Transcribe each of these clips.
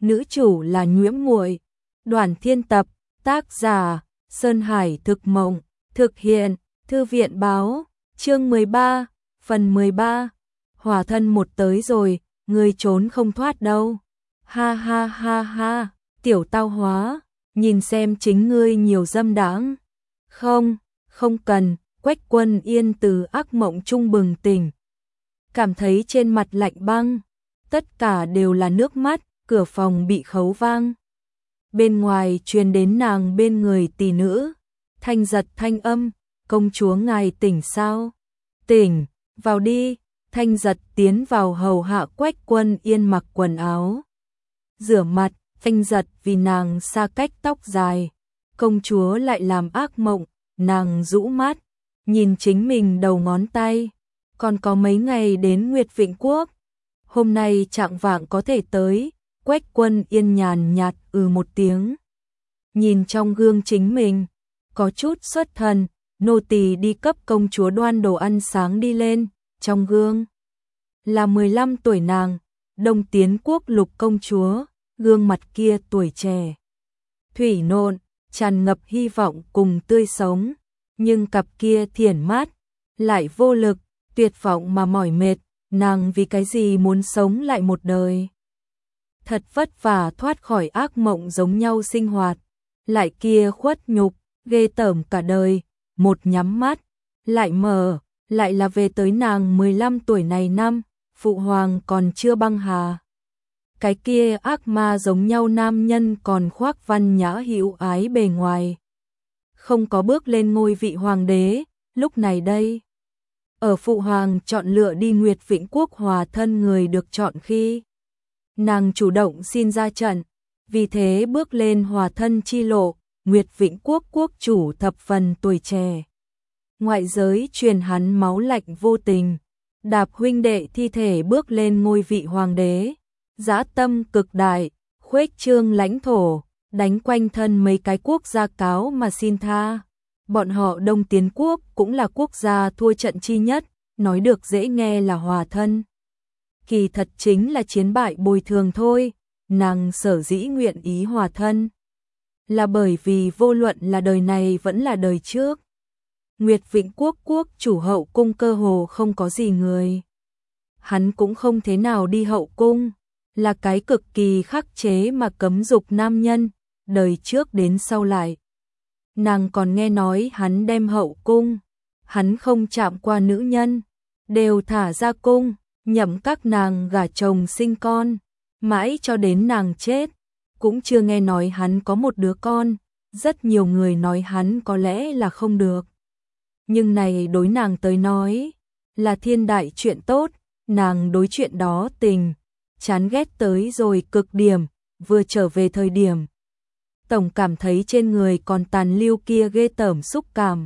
nữ chủ là Nhiễm Muội. Đoàn Thiên tập, tác giả Sơn Hải Thực Mộng, thực hiện Thư viện báo, chương 13, phần 13. Hỏa thân một tới rồi, ngươi trốn không thoát đâu. Ha ha ha ha, tiểu tao hóa, nhìn xem chính ngươi nhiều dâm đãng. Không, không cần. Quách Quân Yên từ ác mộng trung bừng tỉnh, cảm thấy trên mặt lạnh băng, tất cả đều là nước mắt, cửa phòng bị khấu vang. Bên ngoài truyền đến nàng bên người tỷ nữ, thanh giật thanh âm, công chúa ngài tỉnh sao? Tỉnh, vào đi. Thanh giật tiến vào hầu hạ Quách Quân Yên mặc quần áo, rửa mặt. Thanh giật vì nàng xa cách tóc dài, công chúa lại làm ác mộng, nàng rũ mắt, nhìn chính mình đầu ngón tay, còn có mấy ngày đến Nguyệt Vĩnh Quốc. Hôm nay chạng vạng có thể tới. Quách Quân Yên nhàn nhạt một tiếng. Nhìn trong gương chính mình, có chút xuất thần, nô tỳ đi cấp công chúa đoan đồ ăn sáng đi lên. Trong gương là 15 tuổi nàng, Đông Tiến Quốc Lục công chúa, gương mặt kia tuổi trẻ, thủy nộn, tràn ngập hy vọng cùng tươi sống, nhưng cặp kia thiển mát, lại vô lực, tuyệt vọng mà mỏi mệt, nàng vì cái gì muốn sống lại một đời. Thật vất vả thoát khỏi ác mộng giống nhau sinh hoạt, lại kia khuất nhục, ghê tởm cả đời, một nhắm mắt, lại mở, lại là về tới nàng 15 tuổi này năm, phụ hoàng còn chưa băng hà. Cái kia ác ma giống nhau nam nhân còn khoác văn nhã hữu ái bề ngoài, không có bước lên ngôi vị hoàng đế. Lúc này đây, ở phụ hoàng chọn lựa đi Nguyệt Vĩnh Quốc hòa thân người được chọn khi, nàng chủ động xin ra trận, vì thế bước lên hòa thân chi lộ. Nguyệt Vĩnh Quốc quốc chủ thập phần tuổi trẻ, ngoại giới truyền hắn máu lạnh vô tình, đạp huynh đệ thi thể bước lên ngôi vị hoàng đế, dã tâm cực đại, khuếch trương lãnh thổ, đánh quanh thân mấy cái quốc gia cáo mà xin tha. Bọn họ Đông Tiến Quốc cũng là quốc gia thua trận chi nhất, nói được dễ nghe là hòa thân, kỳ thật chính là chiến bại bồi thường thôi. Nàng sở dĩ nguyện ý hòa thân, là bởi vì vô luận là đời này vẫn là đời trước, Nguyệt Vĩnh Quốc quốc chủ hậu cung cơ hồ không có gì người. Hắn cũng không thế nào đi hậu cung, là cái cực kỳ khắc chế mà cấm dục nam nhân, đời trước đến sau lại. Nàng còn nghe nói hắn đem hậu cung, hắn không chạm qua nữ nhân, đều thả ra cung, nhậm các nàng gả chồng sinh con, mãi cho đến nàng chết, cũng chưa nghe nói hắn có một đứa con. Rất nhiều người nói hắn có lẽ là không được, nhưng này đối nàng tới nói là thiên đại chuyện tốt. Nàng đối chuyện đó tình chán ghét tới rồi cực điểm, vừa trở về thời điểm, tổng cảm thấy trên người còn tàn lưu kia ghê tởm xúc cảm.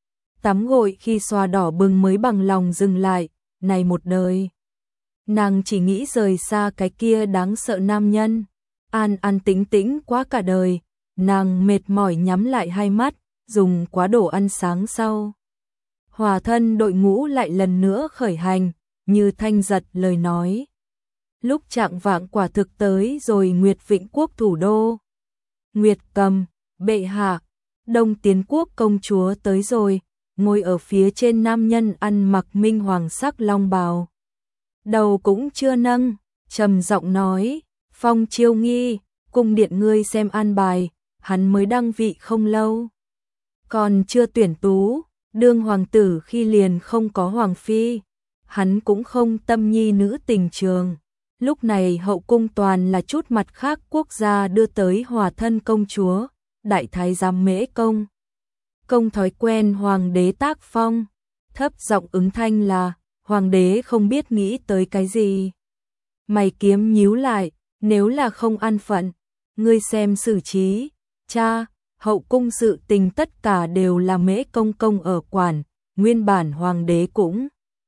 Tắm gội khi xoa đỏ bừng mới bằng lòng dừng lại, này một đời, nàng chỉ nghĩ rời xa cái kia đáng sợ nam nhân, an an tĩnh tĩnh quá cả đời. Nàng mệt mỏi nhắm lại hai mắt, dùng quá đồ ăn sáng sau, hòa thân đội ngũ lại lần nữa khởi hành, như Thanh giật lời nói. Lúc chạng vạng quả thực tới rồi Nguyệt Vĩnh Quốc thủ đô. Nguyệt Cầm, bệ hạ, Đông Tiến Quốc công chúa tới rồi, ngồi ở phía trên nam nhân ăn mặc minh hoàng sắc long bào. Đầu cũng chưa nâng, trầm giọng nói, Phong Chiêu Nghi, cung điện ngươi xem an bài, hắn mới đăng vị không lâu, còn chưa tuyển tú, đương hoàng tử khi liền không có hoàng phi, hắn cũng không tâm nhi nữ tình trường. Lúc này hậu cung toàn là chút mặt khác quốc gia đưa tới hòa thân công chúa, đại thái giám Mễ Công. Công thói quen hoàng đế tác phong, thấp giọng ứng thanh là, hoàng đế không biết nghĩ tới cái gì. Mày kiếm nhíu lại, nếu là không an phận, ngươi xem xử trí. Cha, hậu cung sự tình tất cả đều là Mễ Công công ở quản, nguyên bản hoàng đế cũng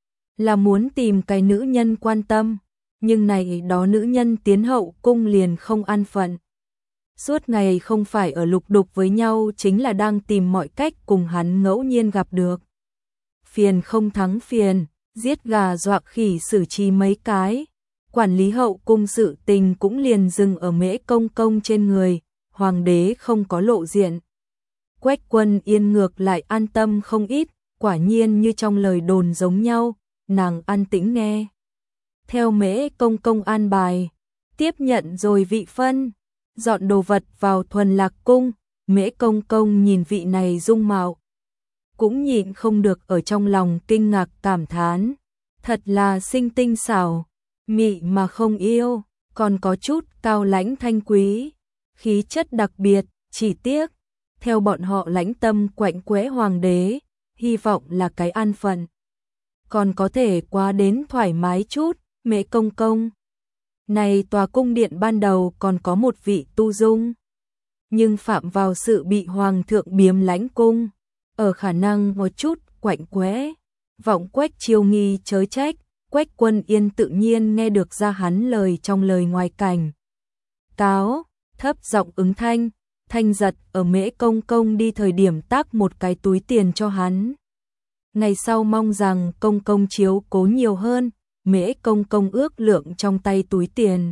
là muốn tìm cái nữ nhân quan tâm, nhưng này đó nữ nhân tiến hậu cung liền không an phận. Suốt ngày không phải ở lục đục với nhau chính là đang tìm mọi cách cùng hắn ngẫu nhiên gặp được. Phiền không thắng phiền, giết gà dọa khỉ xử trí mấy cái. quản lý hậu cung sự tình cũng liền dừng ở Mễ Công Công trên người, hoàng đế không có lộ diện. Quách Quân Yên ngược lại an tâm không ít, quả nhiên như trong lời đồn giống nhau, nàng an tĩnh nghe. Theo Mễ Công Công an bài, tiếp nhận rồi vị phân, dọn đồ vật vào Thuần Lạc cung, Mễ Công Công nhìn vị này dung mạo, cũng nhịn không được ở trong lòng kinh ngạc cảm thán, thật là xinh tinh xảo, mị mà không yêu, còn có chút cao lãnh thanh quý, khí chất đặc biệt, chỉ tiếc, theo bọn họ lãnh tâm quạnh quẽ hoàng đế, hy vọng là cái an phận. Còn có thể quá đến thoải mái chút, Mễ Công Công. Này tòa cung điện ban đầu còn có một vị tu dung, nhưng phạm vào sự bị hoàng thượng biếm lãnh cung, ở khả năng một chút quạnh quẽ, vọng Quách Chiêu Nghi chớ trách, Quách Quân Yên tự nhiên nghe được ra hắn lời trong lời ngoài cảnh. Cáo, thấp giọng ứng thanh, Thanh Giật ở Mễ Công Công đi thời điểm tác một cái túi tiền cho hắn. Ngày sau mong rằng Công Công chiếu cố nhiều hơn, Mễ Công Công ước lượng trong tay túi tiền.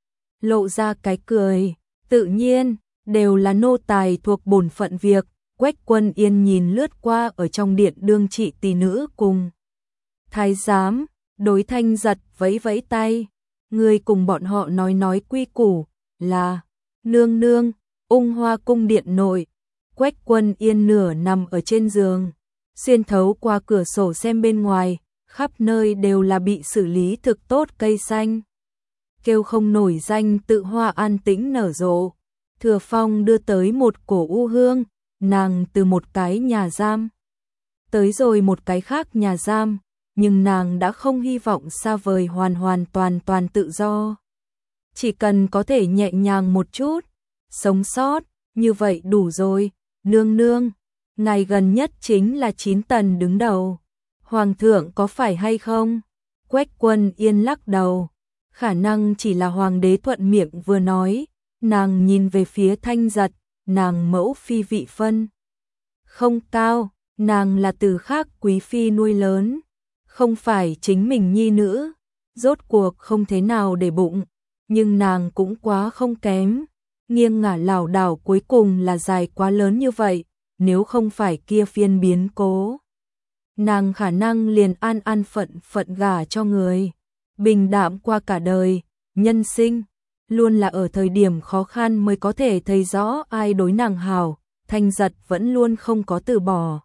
Lộ ra cái cười, tự nhiên, đều là nô tài thuộc bổn phận việc, Quách Quân Yên nhìn lướt qua ở trong điện đương trị tỷ nữ cùng. Thái giám, đối Thanh Giật vẫy vẫy tay, người cùng bọn họ nói quy củ, là, nương nương, Ung Hoa cung điện nội, Quách Quân Yên nửa nằm ở trên giường, xuyên thấu qua cửa sổ xem bên ngoài, khắp nơi đều là bị xử lý thực tốt cây xanh. Kêu không nổi danh tự hoa an tĩnh nở rộ, Thừa Phong đưa tới một cổ u hương, nàng từ một cái nhà giam tới rồi một cái khác nhà giam, nhưng nàng đã không hy vọng xa vời hoàn toàn tự do. Chỉ cần có thể nhẹ nhàng một chút, sống sót, như vậy đủ rồi, nương nương, ngày gần nhất chính là 9 tần đứng đầu. Hoàng thượng có phải hay không? Quách Quân Yên lắc đầu, khả năng chỉ là hoàng đế thuận miệng vừa nói, nàng nhìn về phía Thanh Giật, nàng mẫu phi vị phân. Không cao, nàng là từ khác quý phi nuôi lớn, không phải chính mình nhi nữ, rốt cuộc không thế nào để bụng, nhưng nàng cũng quá không kém, nghiêng ngả lảo đảo cuối cùng là dài quá lớn như vậy, nếu không phải kia phiên biến cố. Nàng khả năng liền an phận gả cho người, bình đạm qua cả đời, nhân sinh, luôn là ở thời điểm khó khăn mới có thể thấy rõ ai đối nàng hảo, Thanh Giật vẫn luôn không có từ bỏ.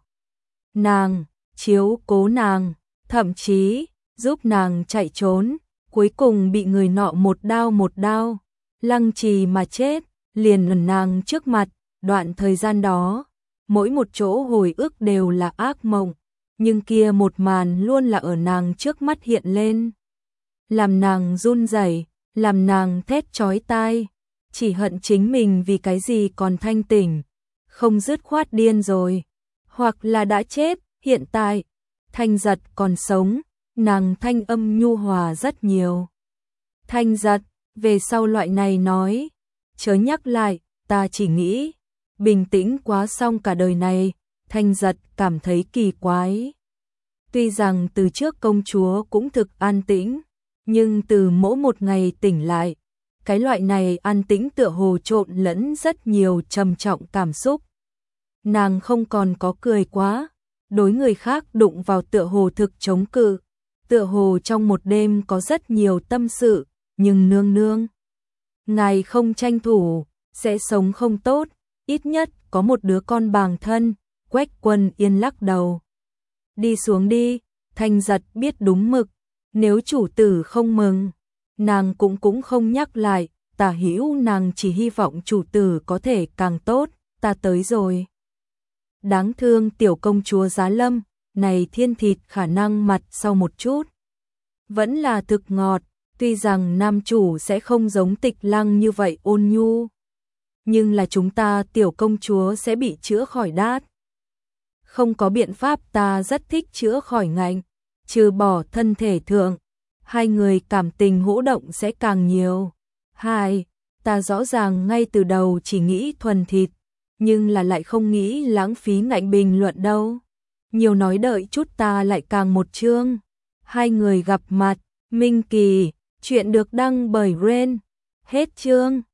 Nàng, chiếu cố nàng, thậm chí, giúp nàng chạy trốn, cuối cùng bị người nọ một đao, lăng trì mà chết, liền ở nàng trước mặt, đoạn thời gian đó, mỗi một chỗ hồi ức đều là ác mộng. Nhưng kia một màn luôn là ở nàng trước mắt hiện lên, làm nàng run rẩy, làm nàng thét chói tai, chỉ hận chính mình vì cái gì còn thanh tỉnh, không dứt khoát điên rồi, hoặc là đã chết, hiện tại, Thanh Giật còn sống, nàng thanh âm nhu hòa rất nhiều. Thanh Giật, về sau loại này nói, chớ nhắc lại, ta chỉ nghĩ, bình tĩnh quá xong cả đời này. Thanh Giật cảm thấy kỳ quái. Tuy rằng từ trước công chúa cũng thực an tĩnh, nhưng từ mỗi một ngày tỉnh lại, cái loại này an tĩnh tựa hồ trộn lẫn rất nhiều trầm trọng cảm xúc. Nàng không còn có cười quá, đối người khác đụng vào tựa hồ thực chống cự, tựa hồ trong một đêm có rất nhiều tâm sự, nhưng nương nương, ngài không tranh thủ, sẽ sống không tốt, ít nhất có một đứa con bàng thân. Quách Quân Yên lắc đầu. Đi xuống đi, Thanh Giật biết đúng mực, nếu chủ tử không mừng, nàng cũng không nhắc lại, Tả Hữu nàng chỉ hy vọng chủ tử có thể càng tốt, ta tới rồi. Đáng thương tiểu công chúa Giá Lâm, này thiên thịt khả năng mặt sau một chút. Vẫn là thực ngọt, tuy rằng nam chủ sẽ không giống Tịch Lăng như vậy ôn nhu, nhưng là chúng ta tiểu công chúa sẽ bị chữa khỏi đát. Không có biện pháp, ta rất thích chữa khỏi ngạnh, trừ bỏ thân thể thượng, hai người cảm tình hỗ động sẽ càng nhiều. Hai, ta rõ ràng ngay từ đầu chỉ nghĩ thuần thịt, nhưng là lại không nghĩ lãng phí ngạnh bình luận đâu. Nhiều nói đợi chút ta lại càng một chương. Hai người gặp mặt, Minh Kỳ, Chuyện được đăng bởi Ren. Hết chương.